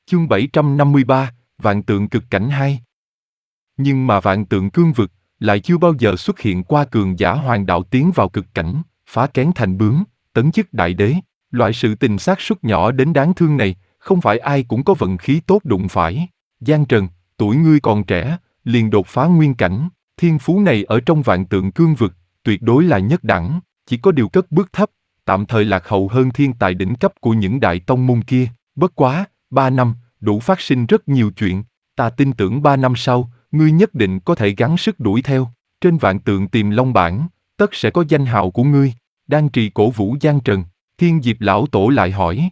Chương 753, Vạn Tượng Cực Cảnh 2. Nhưng mà Vạn Tượng Cương Vực lại chưa bao giờ xuất hiện qua cường giả hoàng đạo tiến vào cực cảnh, phá kén thành bướm, tấn chức đại đế. Loại sự tình xác suất nhỏ đến đáng thương này, không phải ai cũng có vận khí tốt đụng phải. Giang Trần, tuổi ngươi còn trẻ, liền đột phá nguyên cảnh, thiên phú này ở trong Vạn Tượng Cương Vực, tuyệt đối là nhất đẳng, chỉ có điều cất bước thấp, tạm thời lạc hậu hơn thiên tài đỉnh cấp của những đại tông môn kia. Bất quá, 3 năm, đủ phát sinh rất nhiều chuyện, ta tin tưởng 3 năm sau, ngươi nhất định có thể gắng sức đuổi theo. Trên Vạn Tượng Tiềm Long bảng, tất sẽ có danh hào của ngươi. Đang trì cổ vũ Giang Trần, Thiên Diệp lão tổ lại hỏi.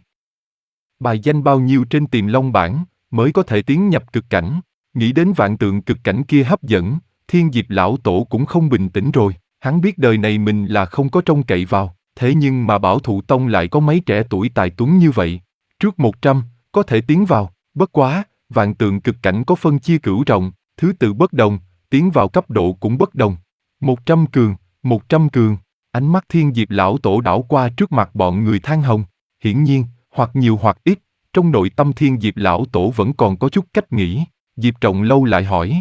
Bài danh bao nhiêu trên Tiềm Long bảng, mới có thể tiến nhập cực cảnh? Nghĩ đến Vạn Tượng cực cảnh kia hấp dẫn, Thiên Diệp lão tổ cũng không bình tĩnh rồi. Hắn biết đời này mình là không có trông cậy vào, thế nhưng mà Bảo Thụ Tông lại có mấy trẻ tuổi tài tuấn như vậy. Trước 100, có thể tiến vào, bất quá, Vạn Tượng cực cảnh có phân chia cửu rộng, thứ tự bất đồng, tiến vào cấp độ cũng bất đồng. 100 cường, 100 cường, ánh mắt Thiên Diệp lão tổ đảo qua trước mặt bọn người than hồng. Hiển nhiên, hoặc nhiều hoặc ít, trong nội tâm Thiên Diệp lão tổ vẫn còn có chút cách nghĩ. Diệp Trọng Lâu lại hỏi.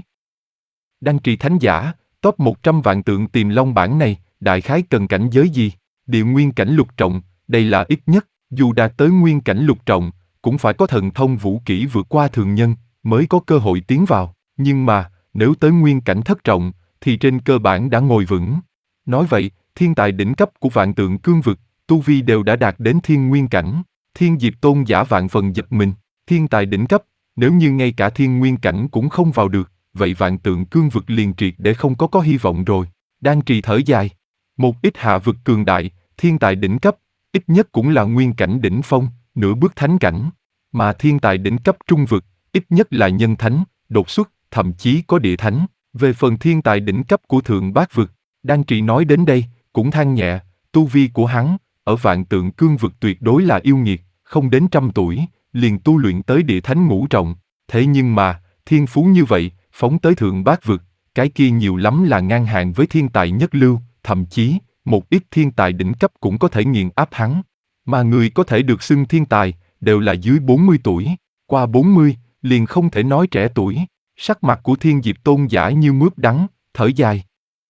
Đăng trì thánh giả, top 100 Vạn Tượng Tiềm Long bảng này, đại khái cần cảnh giới gì? Địa nguyên cảnh lục trọng, đây là ít nhất, dù đạt tới nguyên cảnh lục trọng, cũng phải có thần thông vũ kỹ vượt qua thường nhân, mới có cơ hội tiến vào. Nhưng mà, nếu tới nguyên cảnh thất trọng, thì trên cơ bản đã ngồi vững. Nói vậy, thiên tài đỉnh cấp của Vạn Tượng Cương Vực, tu vi đều đã đạt đến thiên nguyên cảnh. Thiên Diệp tôn giả vạn phần giật mình, thiên tài đỉnh cấp, nếu như ngay cả thiên nguyên cảnh cũng không vào được, vậy Vạn Tượng Cương Vực liền triệt để không có hy vọng rồi. Đang trì thở dài, một ít hạ vực cường đại, thiên tài đỉnh cấp, ít nhất cũng là nguyên cảnh đỉnh phong, nửa bước thánh cảnh, mà thiên tài đỉnh cấp trung vực, ít nhất là nhân thánh, đột xuất, thậm chí có địa thánh. Về phần thiên tài đỉnh cấp của Thượng Bát Vực, Đan Trì nói đến đây, cũng than nhẹ, tu vi của hắn, ở Vạn Tượng Cương Vực tuyệt đối là yêu nghiệt, không đến 100 tuổi, liền tu luyện tới địa thánh ngũ trọng. Thế nhưng mà, thiên phú như vậy, phóng tới Thượng Bát Vực, cái kia nhiều lắm là ngang hàng với thiên tài nhất lưu, thậm chí, một ít thiên tài đỉnh cấp cũng có thể nghiền áp hắn. Mà người có thể được xưng thiên tài, đều là dưới 40 tuổi, qua 40, liền không thể nói trẻ tuổi. Sắc mặt của Thiên Diệp tôn giả như mướp đắng, thở dài.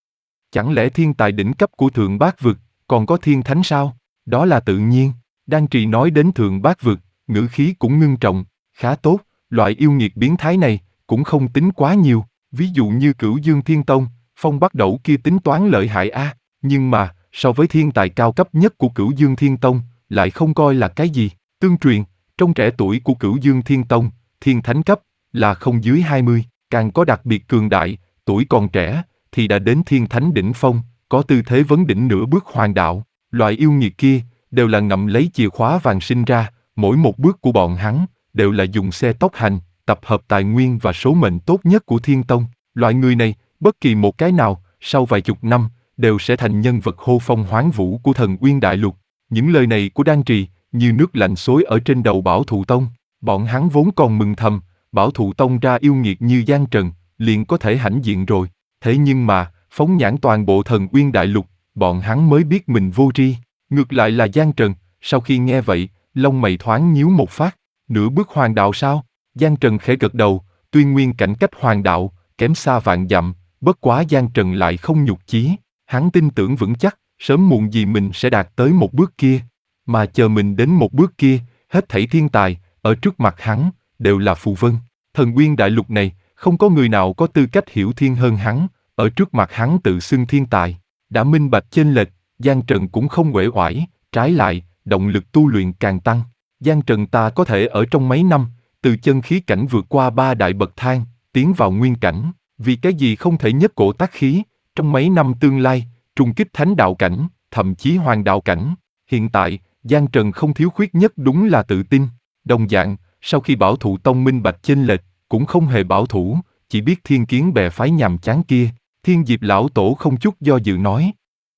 Chẳng lẽ thiên tài đỉnh cấp của Thượng Bát Vực, còn có thiên thánh sao? Đó là tự nhiên. Đan Trì nói đến Thượng Bát Vực, ngữ khí cũng ngưng trọng, khá tốt, loại yêu nghiệt biến thái này, cũng không tính quá nhiều. Ví dụ như Cửu Dương Thiên Tông, Phong Bắc Đẩu kia tính toán lợi hại a, nhưng mà, so với thiên tài cao cấp nhất của Cửu Dương Thiên Tông, lại không coi là cái gì. Tương truyền, trong trẻ tuổi của Cửu Dương Thiên Tông, thiên thánh cấp, là không dưới 20, càng có đặc biệt cường đại, tuổi còn trẻ, thì đã đến thiên thánh đỉnh phong, có tư thế vấn đỉnh nửa bước hoàng đạo. Loại yêu nghiệt kia, đều là ngậm lấy chìa khóa vàng sinh ra, mỗi một bước của bọn hắn, đều là dùng xe tốc hành, tập hợp tài nguyên và số mệnh tốt nhất của Thiên Tông. Loại người này, bất kỳ một cái nào, sau vài chục năm, đều sẽ thành nhân vật hô phong hoán vũ của Thần Uyên Đại Lục. Những lời này của Đan Trì, như nước lạnh xối ở trên đầu Bảo Thụ Tông. Bọn hắn vốn còn mừng thầm, Bảo Thụ Tông ra yêu nghiệt như Giang Trần, liền có thể hãnh diện rồi. Thế nhưng mà, phóng nhãn toàn bộ Thần Uyên Đại Lục, bọn hắn mới biết mình vô tri. Ngược lại là Giang Trần, sau khi nghe vậy, lông mày thoáng nhíu một phát. Nửa bước hoàng đạo sao? Giang Trần khẽ gật đầu, tuy nguyên cảnh cách hoàng đạo, kém xa vạn dặm, bất quá Giang Trần lại không nhục chí. Hắn tin tưởng vững chắc, sớm muộn gì mình sẽ đạt tới một bước kia. Mà chờ mình đến một bước kia, hết thảy thiên tài, ở trước mặt hắn, đều là phù vân. Thần Uyên Đại Lục này, không có người nào có tư cách hiểu thiên hơn hắn, ở trước mặt hắn tự xưng thiên tài. Đã minh bạch chênh lệch, Giang Trần cũng không uể oải, trái lại, động lực tu luyện càng tăng. Giang Trần ta có thể ở trong mấy năm, từ chân khí cảnh vượt qua 3 đại bậc thang, tiến vào nguyên cảnh, vì cái gì không thể nhất cổ tác khí, trong mấy năm tương lai, trùng kích thánh đạo cảnh, thậm chí hoàng đạo cảnh. Hiện tại, Giang Trần không thiếu khuyết nhất đúng là tự tin. Đồng dạng, sau khi Bảo Thụ Tông minh bạch chênh lệch, cũng không hề bảo thủ, chỉ biết thiên kiến bè phái nhàm chán kia. Thiên Diệp lão tổ không chút do dự nói.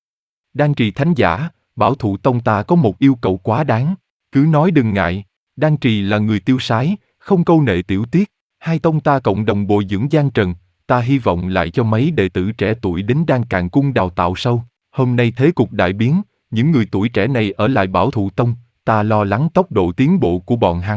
Đan Trì thánh giả, Bảo Thụ Tông ta có một yêu cầu quá đáng, cứ nói đừng ngại. Đan Trì là người tiêu sái, không câu nệ tiểu tiết. Hai tông ta cộng đồng bồi dưỡng Giang Trần, ta hy vọng lại cho mấy đệ tử trẻ tuổi đến Đan Càn Cung đào tạo sâu. Hôm nay thế cục đại biến, những người tuổi trẻ này ở lại Bảo Thụ Tông, ta lo lắng tốc độ tiến bộ của bọn hắn,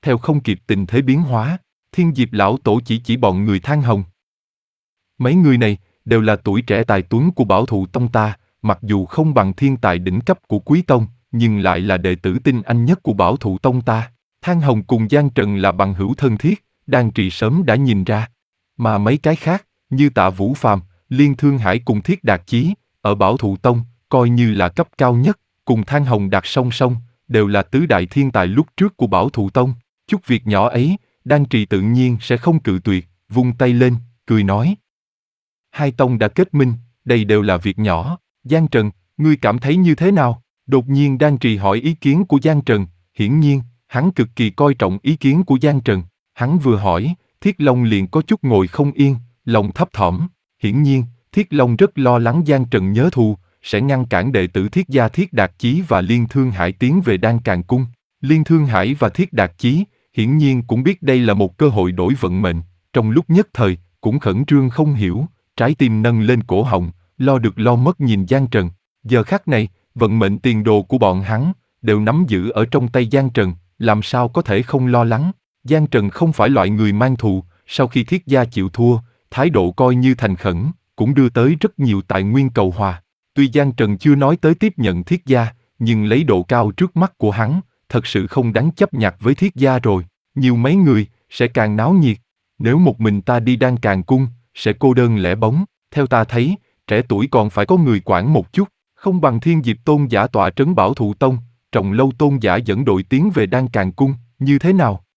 theo không kịp tình thế biến hóa, Thiên Diệp lão tổ chỉ bọn người Than Hồng. Mấy người này đều là tuổi trẻ tài tuấn của Bảo Thụ Tông ta, mặc dù không bằng thiên tài đỉnh cấp của Quý Tông, nhưng lại là đệ tử tinh anh nhất của Bảo Thụ Tông ta. Than Hồng cùng Giang Trần là bằng hữu thân thiết, Đan Trì sớm đã nhìn ra. Mà mấy cái khác, như Tạ Vũ Phàm, Liên Thương Hải cùng Thiết Đạt Chí, ở Bảo Thụ Tông, coi như là cấp cao nhất, cùng Than Hồng đặt song song, đều là tứ đại thiên tài lúc trước của Bảo Thụ Tông. Chút việc nhỏ ấy, Đan Trì tự nhiên sẽ không cự tuyệt, vung tay lên, cười nói. Hai tông đã kết minh, đây đều là việc nhỏ. Giang Trần, ngươi cảm thấy như thế nào? Đột nhiên Đan Trì hỏi ý kiến của Giang Trần, hiển nhiên, hắn cực kỳ coi trọng ý kiến của Giang Trần. Hắn vừa hỏi, Thiết Long liền có chút ngồi không yên, lòng thấp thỏm. Hiển nhiên, Thiết Long rất lo lắng Giang Trần nhớ thù, sẽ ngăn cản đệ tử Thiết gia Thiết Đạt Chí và Liên Thương Hải tiến về Đan Càn Cung. Liên Thương Hải và Thiết Đạt Chí, hiển nhiên cũng biết đây là một cơ hội đổi vận mệnh, trong lúc nhất thời, cũng khẩn trương không hiểu, trái tim nâng lên cổ họng, lo được lo mất nhìn Giang Trần. Giờ khắc này, vận mệnh tiền đồ của bọn hắn, đều nắm giữ ở trong tay Giang Trần, làm sao có thể không lo lắng. Giang Trần không phải loại người mang thù, sau khi Thiết gia chịu thua, thái độ coi như thành khẩn, cũng đưa tới rất nhiều tài nguyên cầu hòa. Tuy Giang Trần chưa nói tới tiếp nhận Thiết gia, nhưng lấy độ cao trước mắt của hắn, thật sự không đáng chấp nhặt với Thiết gia rồi. Nhiều mấy người, sẽ càng náo nhiệt. Nếu một mình ta đi Đan Càn Cung, sẽ cô đơn lẻ bóng. Theo ta thấy, trẻ tuổi còn phải có người quản một chút, không bằng Thiên Diệp Tôn giả tọa trấn Bảo Thụ Tông, Trọng Lâu Tôn giả dẫn đội tiến về Đan Càn Cung, như thế nào?